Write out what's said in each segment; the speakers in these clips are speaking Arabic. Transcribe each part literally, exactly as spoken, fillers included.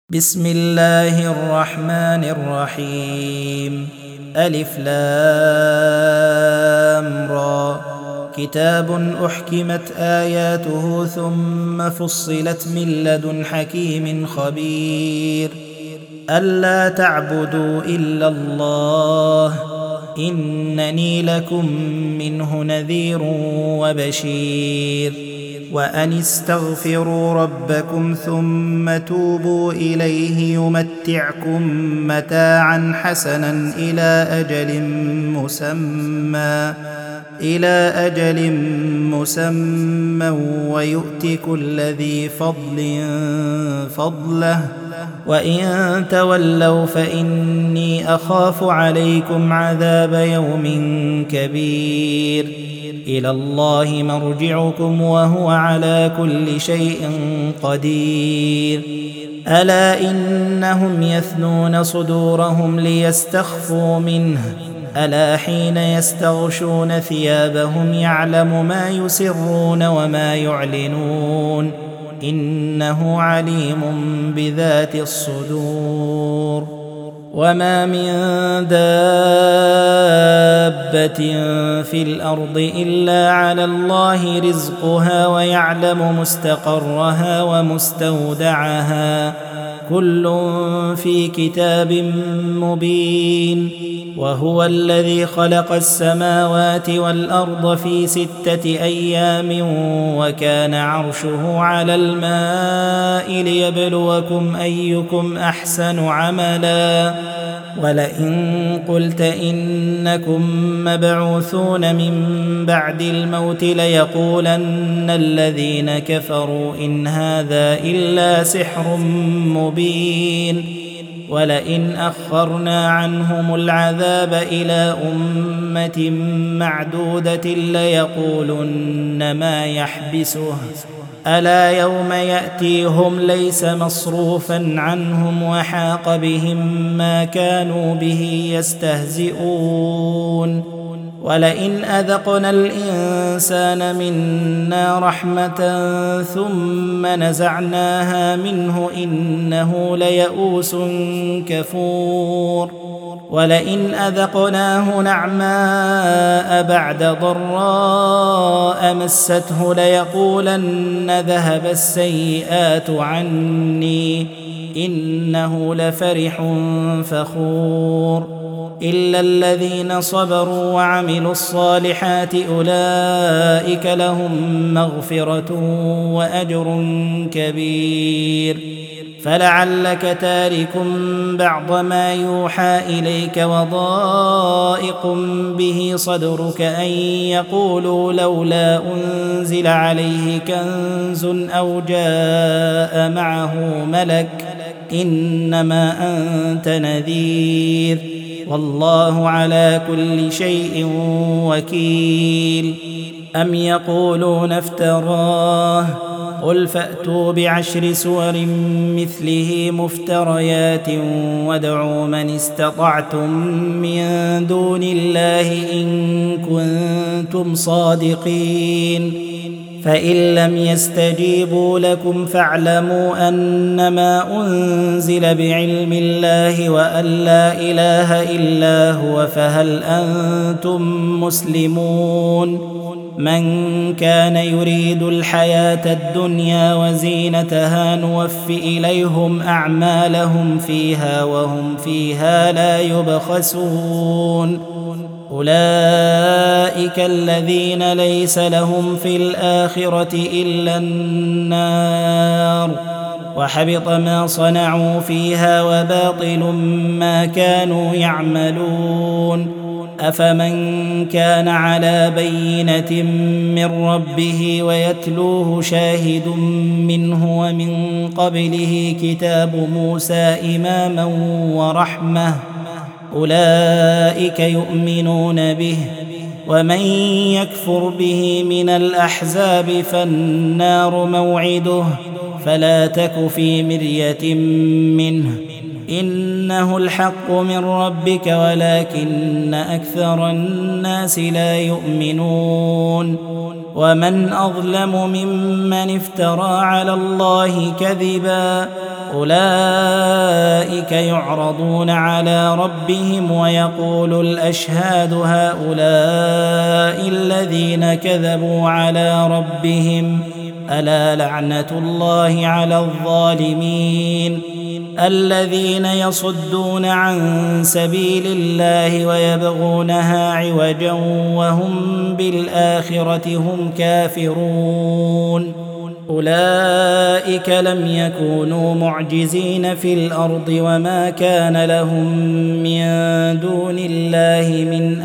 بسم الله الرحمن الرحيم. ألف لام را. كتاب أحكمت آياته ثم فصلت من لدن حكيم خبير. ألا تعبدوا إلا الله إنني لكم منه نذير وبشير. وأن استغفروا ربكم ثم توبوا إليه يمتعكم متاعا حسنا إلى أجل مسمى إلى أجل مسمى ويؤت كل ذي فضل فضله وإن تولوا فإني أخاف عليكم عذاب يوم كبير. إلى الله مرجعكم وهو على كل شيء قدير. ألا إنهم يثنون صدورهم ليستخفوا منه ألا حين يستغشون ثيابهم يعلم ما يسرون وما يعلنون إنه عليم بذات الصدور. وما من دابة في الأرض إلا على الله رزقها ويعلم مستقرها ومستودعها كل في كتاب مبين. وهو الذي خلق السماوات والأرض في ستة أيام وكان عرشه على الماء ليبلوكم أيكم أحسن عملا. ولئن قلت إنكم مبعوثون من بعد الموت ليقولن الذين كفروا إن هذا إلا سحر مبين. ولئن أخرنا عنهم العذاب إلى أمة معدودة ليقولن ما يحبسه ألا يوم يأتيهم ليس مصروفا عنهم وحاق بهم ما كانوا به يستهزئون. ولئن أذقنا الإنسان منا رحمة ثم نزعناها منه إنه ليئوس كفور. ولئن أذقناه نعماء بعد ضراء مسته ليقولن ذهب السيئات عني إنه لفرح فخور. إلا الذين صبروا وعملوا الصالحات أولئك لهم مغفرة وأجر كبير. فلعلك تارك بعض ما يوحى إليك وضائق به صدرك أن يقولوا لولا أنزل عليه كنز أو جاء معه ملك إنما أنت نذير والله على كل شيء وكيل. أم يقولون افتراه قل فأتوا بعشر سور مثله مفتريات وادعوا من استطعتم من دون الله إن كنتم صادقين. فإن لم يستجيبوا لكم فاعلموا أنما أنزل بعلم الله وأن لا إله إلا هو فهل أنتم مسلمون. من كان يريد الحياة الدنيا وزينتها نوف إليهم أعمالهم فيها وهم فيها لا يبخسون. أولئك الذين ليس لهم في الآخرة إلا النار وحبط ما صنعوا فيها وباطل ما كانوا يعملون. أفمن كان على بينة من ربه ويتلوه شاهد منه ومن قبله كتاب موسى إماما ورحمة أولئك يؤمنون به. ومن يكفر به من الأحزاب فالنار موعده فلا تك في مرية منه إنه الحق من ربك ولكن أكثر الناس لا يؤمنون. ومن أظلم ممن افترى على الله كذبا أولئك يعرضون على ربهم ويقول الأشهاد هؤلاء الذين كذبوا على ربهم ألا لعنة الله على الظالمين الذين يصدون عن سبيل الله ويبغونها عوجا وهم بالآخرة هم كافرون أولئك لم يكونوا معجزين في الأرض وما كان لهم من دون الله من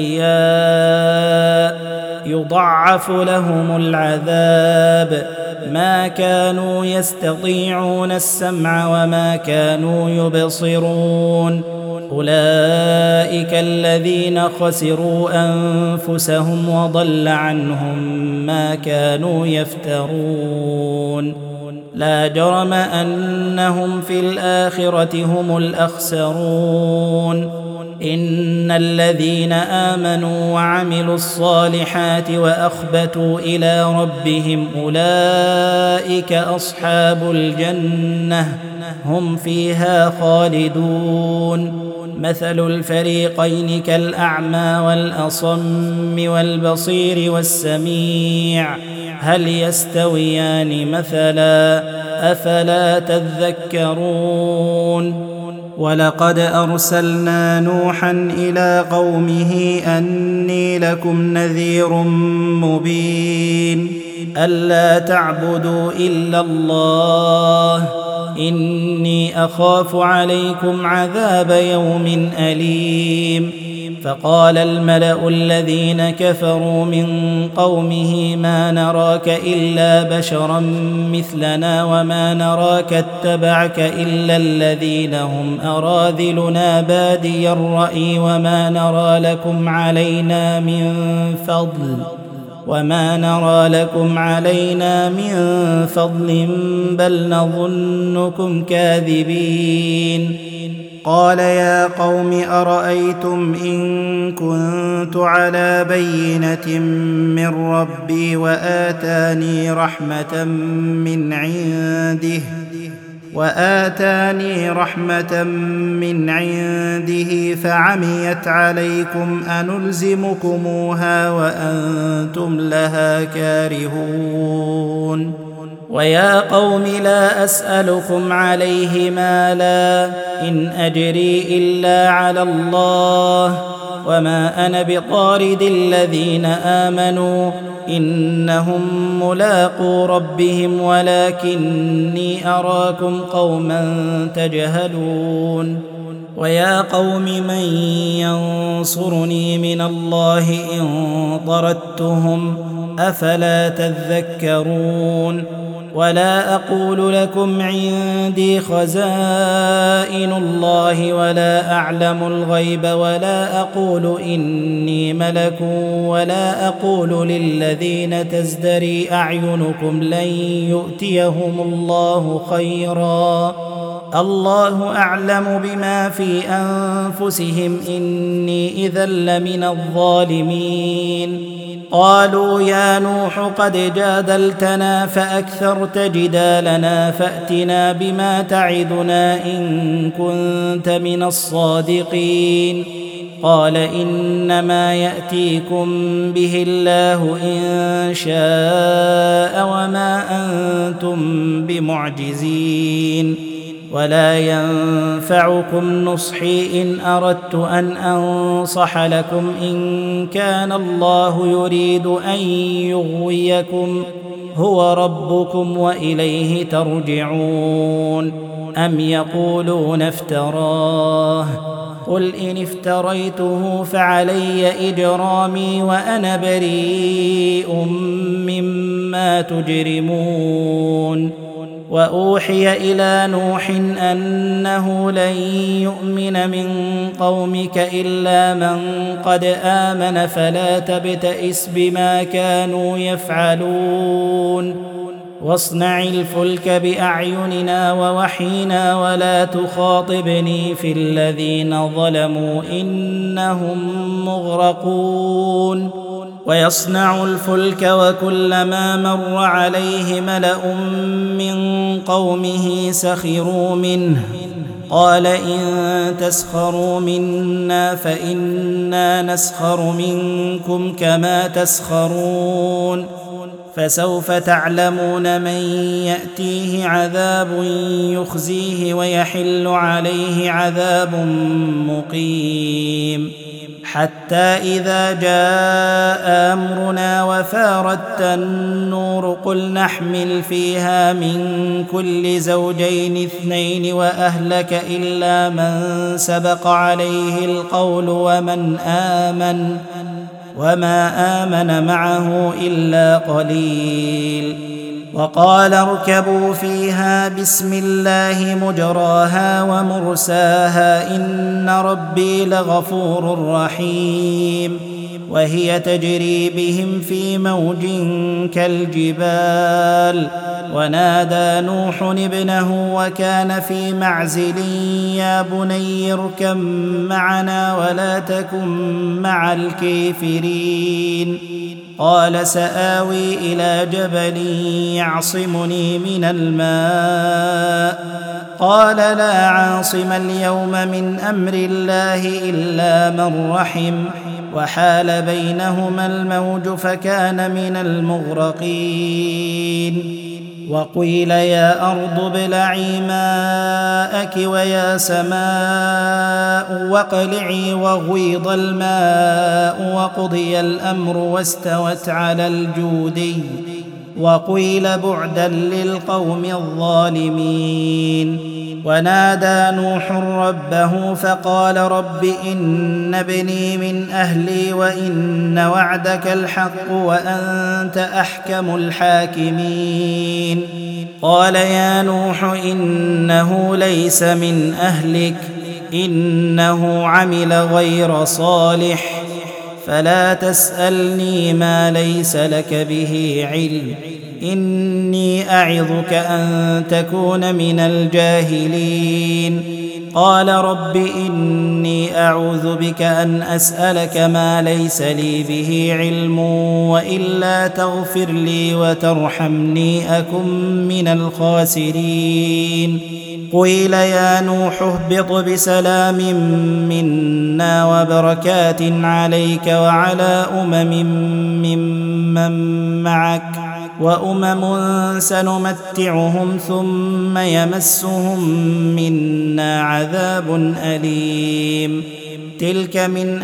أولياء يضاعف لهم العذاب ما كانوا يستطيعون السمع وما كانوا يبصرون أولئك الذين خسروا أنفسهم وضل عنهم ما كانوا يفترون لا جرم أنهم في الآخرة هم الأخسرون إن الذين آمنوا وعملوا الصالحات وأخبتوا إلى ربهم أولئك أصحاب الجنة هم فيها خالدون مثل الفريقين كالأعمى والأصم والبصير والسميع هل يستويان مثلا أفلا تذكرون ولقد أرسلنا نوحا إلى قومه أني لكم نذير مبين ألا تعبدوا إلا الله إني أخاف عليكم عذاب يوم أليم فقال الملأ الذين كفروا من قومه ما نراك إلا بشرا مثلنا وما نراك اتبعك إلا الذين هم أراذلنا بادي الرأي وما نرى لكم علينا من فضل وما نرى لكم علينا من فضل بل نظنكم كاذبين قال يا قوم أرأيتم إن كنت على بينة من ربي وآتاني رحمة من عنده وآتاني رحمة من عنده فعميت عليكم أنلزمكموها وأنتم لها كارهون ويا قوم لا أسألكم عليه مالا إن أجري إلا على الله وما أنا بطارد الذين آمنوا إنهم ملاقو ربهم ولكني أراكم قوما تجهلون ويا قوم من ينصرني من الله إن طردتهم أفلا تذكرون ولا أقول لكم عندي خزائن الله ولا أعلم الغيب ولا أقول إني ملك ولا أقول للذين تزدري أعينكم لن يؤتيهم الله خيرا الله أعلم بما في أنفسهم إني إذا لمن الظالمين قالوا يا نوح قد جادلتنا فأكثرت جدالنا فأتنا بما تعدنا إن كنت من الصادقين قال إنما يأتيكم به الله إن شاء وما أنتم بمعجزين ولا ينفعكم نصحي إن أردت أن أنصح لكم إن كان الله يريد أن يغويكم هو ربكم وإليه ترجعون أم يقولون افتراه قل إن افتريته فعلي إجرامي وأنا بريء مما تجرمون وأوحي إلى نوح أنه لن يؤمن من قومك إلا من قد آمن فلا تبتئس بما كانوا يفعلون واصنع الفلك بأعيننا ووحينا ولا تخاطبني في الذين ظلموا إنهم مغرقون ويصنع الفلك وكلما مر عليه ملأ من قومه سخروا منه قال إن تسخروا منا فإنا نسخر منكم كما تسخرون فسوف تعلمون من يأتيه عذاب يخزيه ويحل عليه عذاب مقيم حتى إذا جاء أمرنا وفارت النور قل نحمل فيها من كل زوجين اثنين وأهلك إلا من سبق عليه القول ومن آمن وما آمن معه إلا قليل وقال اركبوا فيها بسم الله مجراها ومرساها إن ربي لغفور رحيم وهي تجري بهم في موج كالجبال ونادى نوح ابنه وكان في معزل يا بني اركب معنا ولا تكن مع الكافرين قال سآوي إلى جبل يعصمني من الماء قال لا عاصم اليوم من أمر الله إلا من رحم وحال بينهما الموج فكان من المغرقين وقيل يا أرض ابلعي ماءك ويا سماء واقلعي وغيض الماء وقضي الأمر واستوت على الجودي وقيل بعدا للقوم الظالمين ونادى نوح ربه فقال رب إن ابني من أهلي وإن وعدك الحق وأنت أحكم الحاكمين قال يا نوح إنه ليس من أهلك إنه عمل غير صالح فلا تسألني ما ليس لك به علم إني أعظك أن تكون من الجاهلين قال رب إني أعوذ بك أن أسألك ما ليس لي به علم وإلا تغفر لي وترحمني أكن من الخاسرين قيل يا نوح اهبط بسلام منا وبركات عليك وعلى أمم ممن معك وأمم سنمتعهم ثم يمسهم منا عذاب أليم تلك من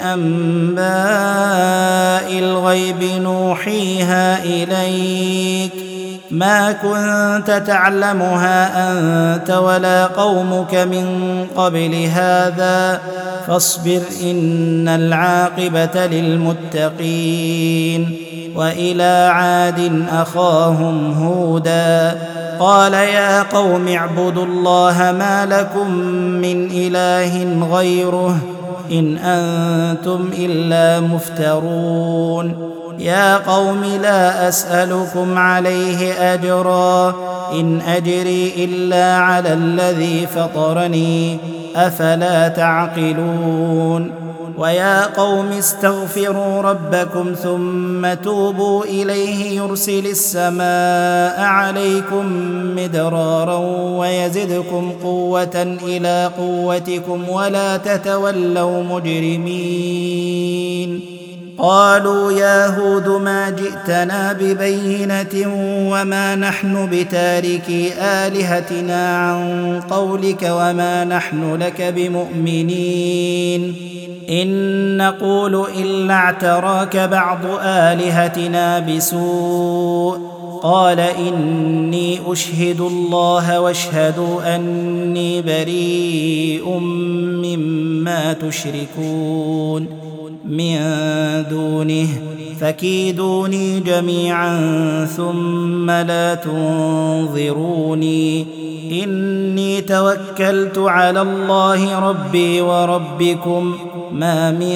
أنباء الغيب نوحيها إليك ما كنت تعلمها أنت ولا قومك من قبل هذا فاصبر إن العاقبة للمتقين وإلى عاد أخاهم هودا قال يا قوم اعبدوا الله ما لكم من إله غيره إن أنتم إلا مفترون يا قوم لا أسألكم عليه أجرا إن أجري إلا على الذي فطرني أفلا تعقلون ويا قوم استغفروا ربكم ثم توبوا إليه يرسل السماء عليكم مدرارا ويزدكم قوة إلى قوتكم ولا تتولوا مجرمين قالوا يا هود ما جئتنا ببينة وما نحن بتاركي آلهتنا عن قولك وما نحن لك بمؤمنين إن نقول إلا اعتراك بعض آلهتنا بسوء قال إني أشهد الله واشهدوا أني بريء مما تشركون من دونه فكيدوني جميعا ثم لا تنظروني إني توكلت على الله ربي وربكم ما من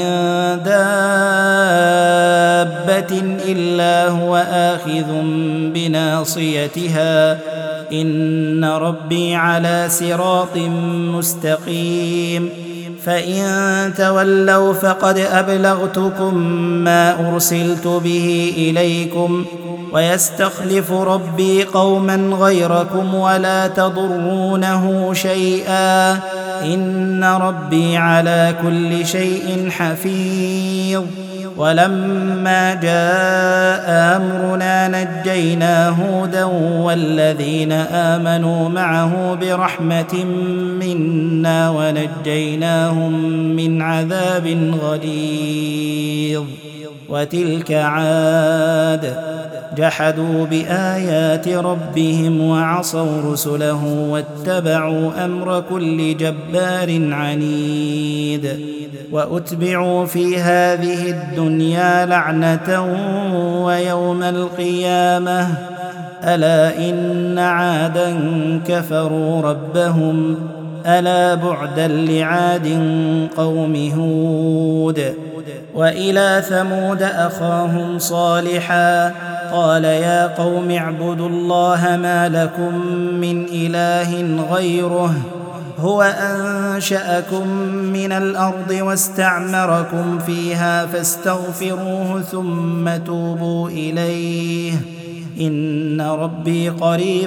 دابة إلا هو آخذ بناصيتها إن ربي على صراط مستقيم فإن تولوا فقد أبلغتكم ما أرسلت به إليكم ويستخلف ربي قوما غيركم ولا تضرونه شيئا إن ربي على كل شيء حفيظ. ولما جاء أمرنا نجينا هودا والذين آمنوا معه برحمة منا ونجيناهم من عذاب غليظ. وتلك عاد جحدوا بآيات ربهم وعصوا رسله واتبعوا أمر كل جبار عنيد. وأتبعوا في هذه الدنيا لعنة ويوم القيامة ألا إن عادا كفروا ربهم ألا بعدا لعاد قوم هود. وإلى ثمود أخاهم صالحا قال يا قوم اعبدوا الله ما لكم من إله غيره هو أنشأكم من الأرض واستعمركم فيها فاستغفروه ثم توبوا إليه إن ربي قريب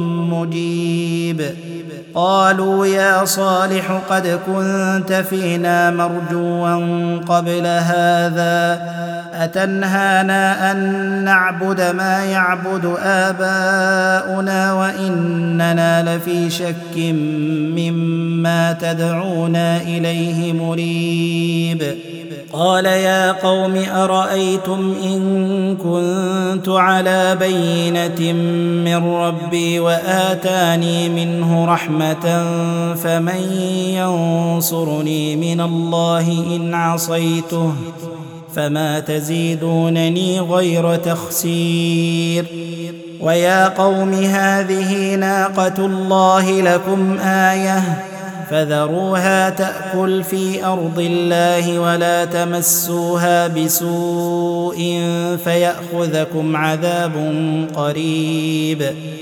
مجيب. قالوا يا صالح قد كنت فينا مرجوا قبل هذا أتنهانا أن نعبد ما يعبد آباؤنا وإننا لفي شك مما تدعونا إليه مريب. قال يا قوم أرأيتم إن كنت على بينة من ربي وآتاني منه رحمة فمن ينصرني من الله إن عصيته فما تزيدونني غير تخسير. ويا قوم هذه ناقة الله لكم آية فذروها تأكل في أرض الله ولا تمسوها بسوء فيأخذكم عذاب قريب.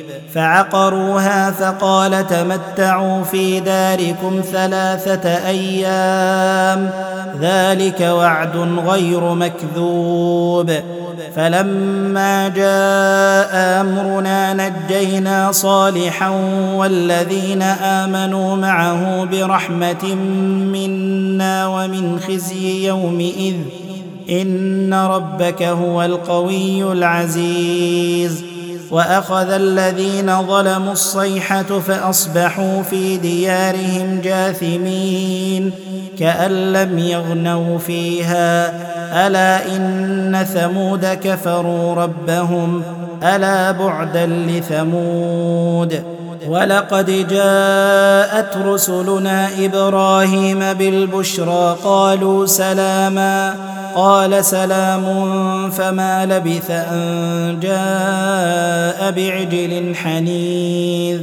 فعقروها فقال تمتعوا في داركم ثلاثة أيام ذلك وعد غير مكذوب. فلما جاء أمرنا نجينا صالحا والذين آمنوا معه برحمة منا ومن خزي يومئذ إن ربك هو القوي العزيز. وأخذ الذين ظلموا الصيحة فأصبحوا في ديارهم جاثمين كأن لم يغنوا فيها ألا إن ثمود كفروا ربهم ألا بعدا لثمود. ولقد جاءت رسلنا إبراهيم بالبشرى قالوا سلاما قال سلام فما لبث أن جاء بعجل حنيذ.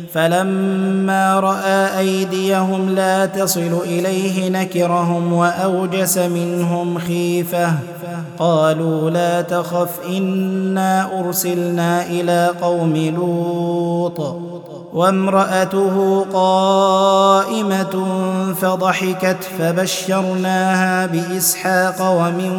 فلما رأى أيديهم لا تصل إليه نكرهم وأوجس منهم خيفة قالوا لا تخف إنا أرسلنا إلى قوم لوط وامرأته قائمة فضحكت فبشرناها بإسحاق ومن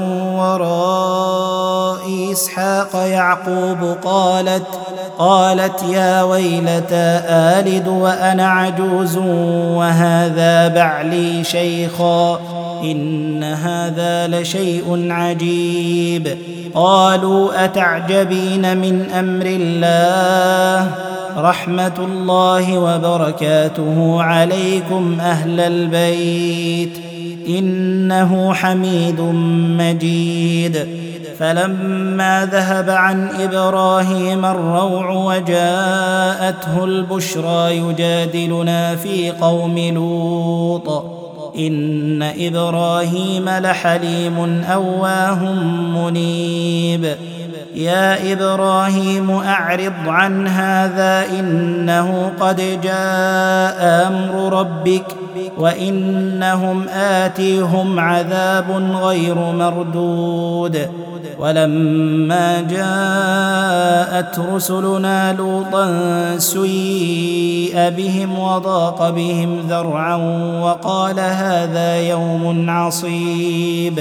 وراء إسحاق يعقوب قالت قالت يا ويلتى آلد وأنا عجوز وهذا بعلي شيخا إن هذا لشيء عجيب. قالوا أتعجبين من أمر الله رحمة الله وبركاته عليكم أهل البيت إنه حميد مجيد. فلما ذهب عن إبراهيم الروع وجاءته البشرى يجادلنا في قوم لوط إن إبراهيم لحليم أواه منيب. يا إبراهيم أعرض عن هذا إنه قد جاء أمر ربك وإنهم آتيهم عذاب غير مردود. ولما جاءت رسلنا لوطا سيء بهم وضاق بهم ذرعا وقال هذا يوم عصيب.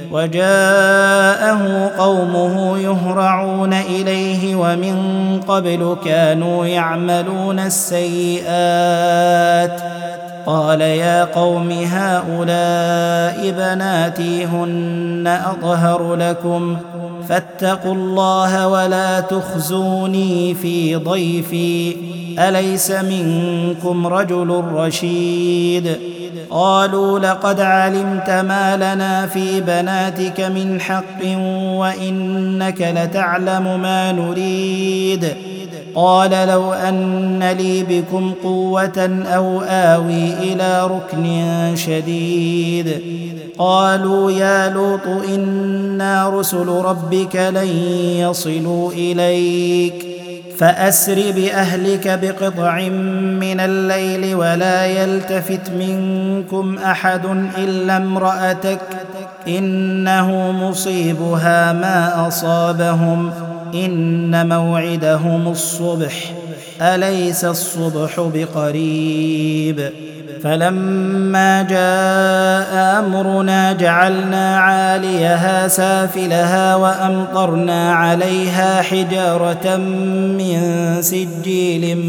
وجاءه قومه يهرعون إليه ومن قبل كانوا يعملون السيئات. قال يا قوم هؤلاء بناتي هن أطهر لكم فاتقوا الله ولا تخزوني في ضيفي أليس منكم رجل رشيد. قالوا لقد علمت ما لنا في بناتك من حق وإنك لتعلم ما نريد. قال لو أن لي بكم قوة أو آوي إلى ركن شديد. قالوا يا لوط إنا رسل ربك لن يصلوا إليك فأسر بأهلك بقطع من الليل ولا يلتفت منكم أحد إلا امرأتك إنه مصيبها ما أصابهم إن موعدهم الصبح أليس الصبح بقريب. فلما جاء أمرنا جعلنا عاليها سافلها وأمطرنا عليها حجارة من سجيل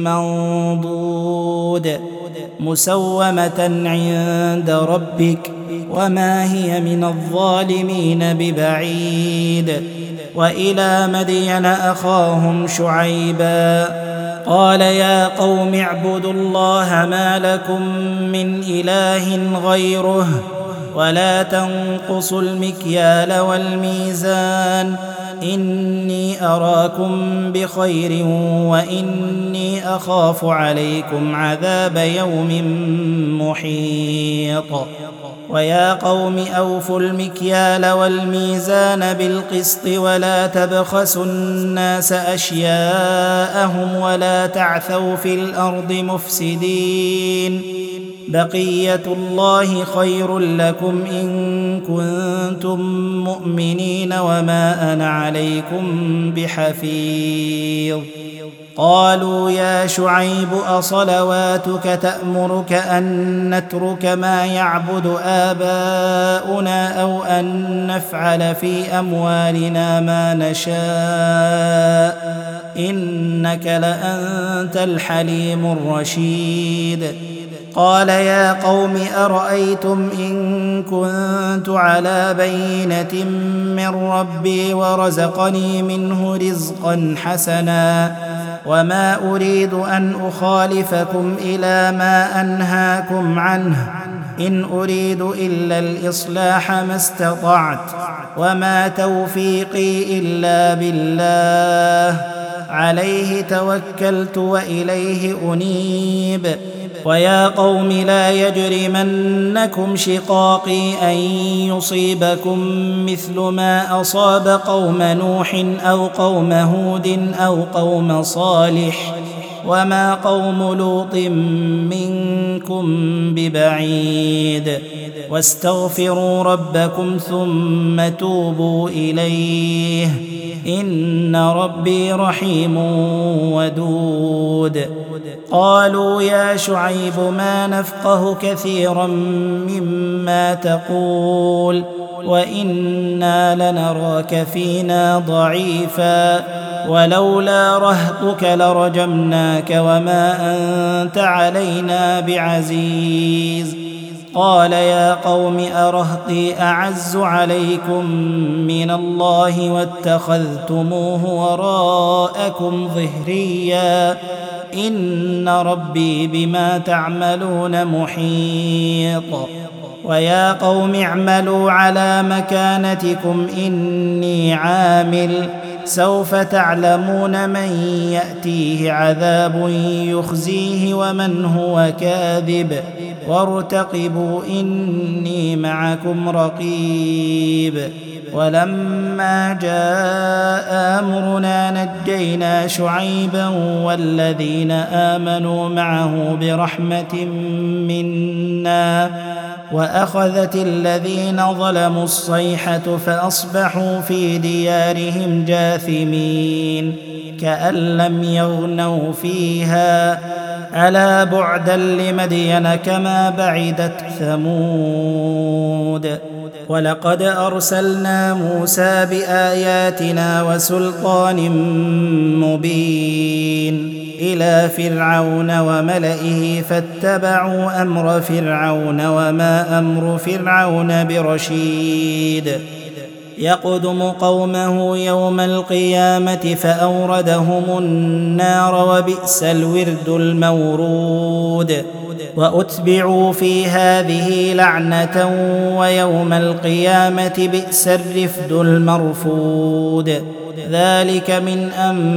منضود مسومة عند ربك وما هي من الظالمين ببعيد. وإلى مدين أخاهم شعيبا قال يا قوم اعبدوا الله ما لكم من إله غيره ولا تنقصوا المكيال والميزان إني أراكم بخير وإني أخاف عليكم عذاب يوم محيط. ويا قوم أوفوا المكيال والميزان بالقسط ولا تبخسوا الناس أشياءهم ولا تعثوا في الأرض مفسدين بقية الله خير لكم إن كنتم مؤمنين وما أنا عليكم بحفيظ. قالوا يا شعيب أصلواتك تأمرك أن نترك ما يعبد آباؤنا أو أن نفعل في أموالنا ما نشاء إنك لأنت الحليم الرشيد. قال يا قوم أرأيتم إن كنت على بينة من ربي ورزقني منه رزقا حسنا وما أريد أن أخالفكم إلى ما أنهاكم عنه إن أريد إلا الإصلاح ما استطعت وما توفيقي إلا بالله عليه توكلت وإليه أنيب. ويا قوم لا يجرمنكم شقاقي أن يصيبكم مثل ما أصاب قوم نوح أو قوم هود أو قوم صالح وما قوم لوط منكم ببعيد. واستغفروا ربكم ثم توبوا إليه إن ربي رحيم ودود. قالوا يا شعيب ما نفقه كثيرا مما تقول وإنا لنراك فينا ضعيفا ولولا رهطك لرجمناك وما أنت علينا بعزيز. قال يا قوم أرهطي أعز عليكم من الله واتخذتموه وراءكم ظهريا إن ربي بما تعملون محيط. ويا قوم اعملوا على مكانتكم إني عامل سوف تعلمون من يأتيه عذاب يخزيه ومن هو كاذب وارتقبوا إني معكم رقيب. ولما جاء أمرنا نجينا شعيبا والذين آمنوا معه برحمة منا وأخذت الذين ظلموا الصيحة فأصبحوا في ديارهم جاثمين كأن لم يغنوا فيها ألا بعدا لمدين كما بعدت ثمود. ولقد أرسلنا موسى بآياتنا وسلطان مبين إلى فرعون وملئه فاتبعوا أمر فرعون وما أمر فرعون برشيد يقدم قومه يوم القيامة فأوردهم النار وبئس الورد المورود وأتبعوا في هذه لعنة ويوم القيامة بئس الرفد المرفود. ذلك من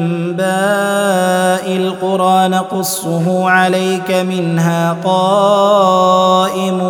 أنباء القرى نقصه عليك منها قائم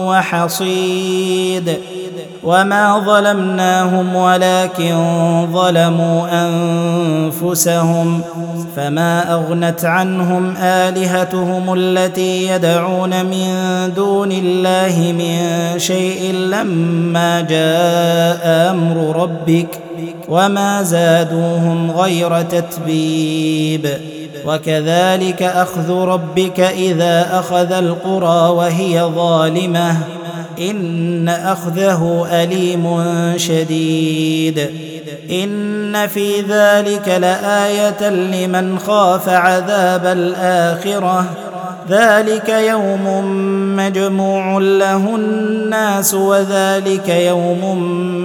وحصيد وما ظلمناهم ولكن ظلموا أنفسهم فما أغنت عنهم آلهتهم التي يدعون من دون الله من شيء لما جاء أمر ربك وما زادوهم غير تتبيب. وكذلك أخذ ربك إذا أخذ القرى وهي ظالمة إن أخذه أليم شديد. إن في ذلك لآية لمن خاف عذاب الآخرة ذلك يوم مجموع له الناس وذلك يوم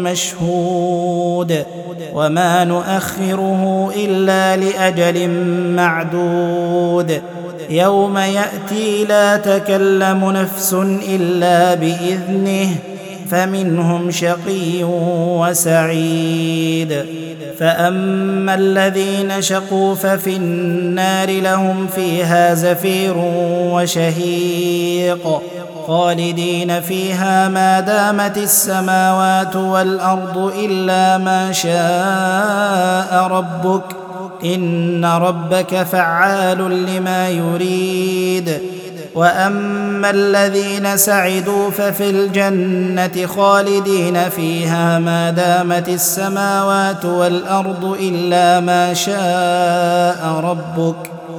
مشهود وما نؤخره إلا لأجل معدود يوم يأتي لا تكلم نفس إلا بإذنه فمنهم شقي وسعيد. فأما الذين شقوا ففي النار لهم فيها زفير وشهيق خالدين فيها ما دامت السماوات والأرض إلا ما شاء ربك إن ربك فعال لما يريد. وأما الذين سعدوا ففي الجنة خالدين فيها ما دامت السماوات والأرض إلا ما شاء ربك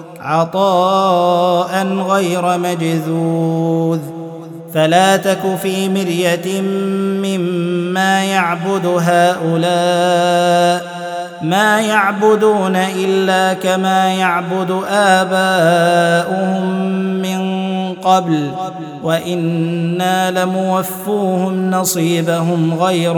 عطاء غير مجذوذ. فلا تك في مرية مما يعبد هؤلاء ما يعبدون إلا كما يعبد آباؤهم من قبل وإنا لموفوهم نصيبهم غير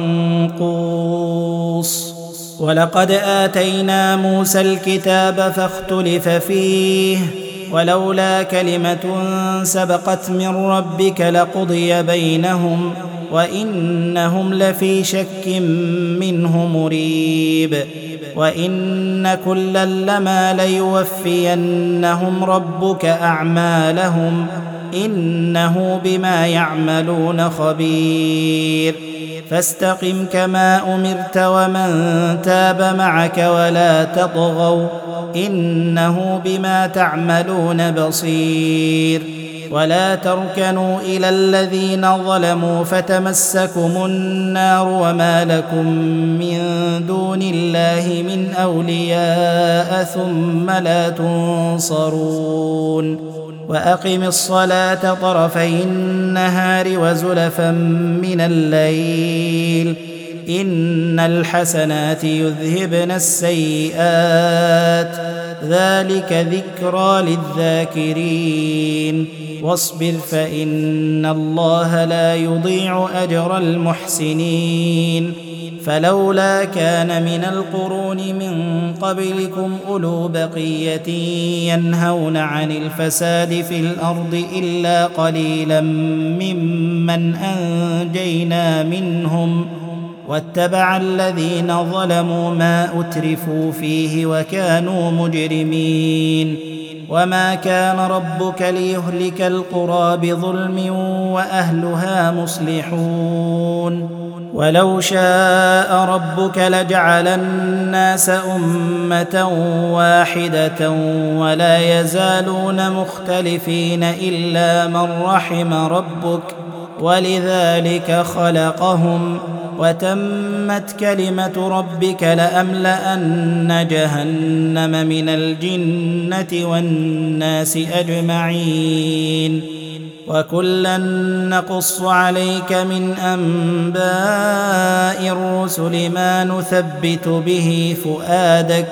منقوص. ولقد آتينا موسى الكتاب فاختلف فيه ولولا كلمة سبقت من ربك لقضي بينهم وإنهم لفي شك منه مريب. وإن كلا لما ليوفينهم ربك أعمالهم إنه بما يعملون خبير. فاستقم كما أمرت ومن تاب معك ولا تطغوا إنه بما تعملون بصير. ولا تركنوا إلى الذين ظلموا فتمسكم النار وما لكم من دون الله من أولياء ثم لا تنصرون. وأقم الصلاة طرفي النهار وزلفا من الليل إن الحسنات يذهبن السيئات ذلك ذكرى للذاكرين. واصبر فإن الله لا يضيع أجر المحسنين. فلولا كان من القرون من قبلكم أولو بقية ينهون عن الفساد في الأرض إلا قليلا ممن أنجينا منهم واتبع الذين ظلموا ما أترفوا فيه وكانوا مجرمين. وما كان ربك ليهلك القرى بظلم واهلها مصلحون ولو شاء ربك لجعل الناس امه واحده ولا يزالون مختلفين الا من رحم ربك ولذلك خلقهم وتمت كلمه ربك لاملان جهنم من الجنه والناس اجمعين وكلا نقص عليك من انباء الرسل ما نثبت به فؤادك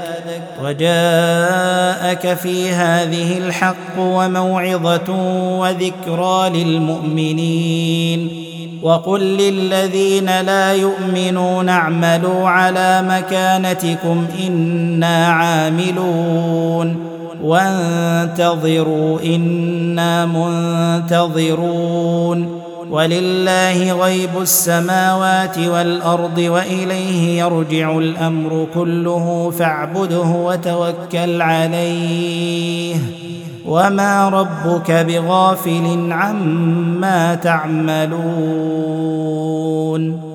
وجاءك في هذه الحق وموعظه وذكرى للمؤمنين وقل للذين لا يؤمنون اعملوا على مكانتكم انا عاملون وانتظروا انا منتظرون ولله غيب السماوات والارض واليه يرجع الامر كله فاعبده وتوكل عليه وما ربك بغافل عما تعملون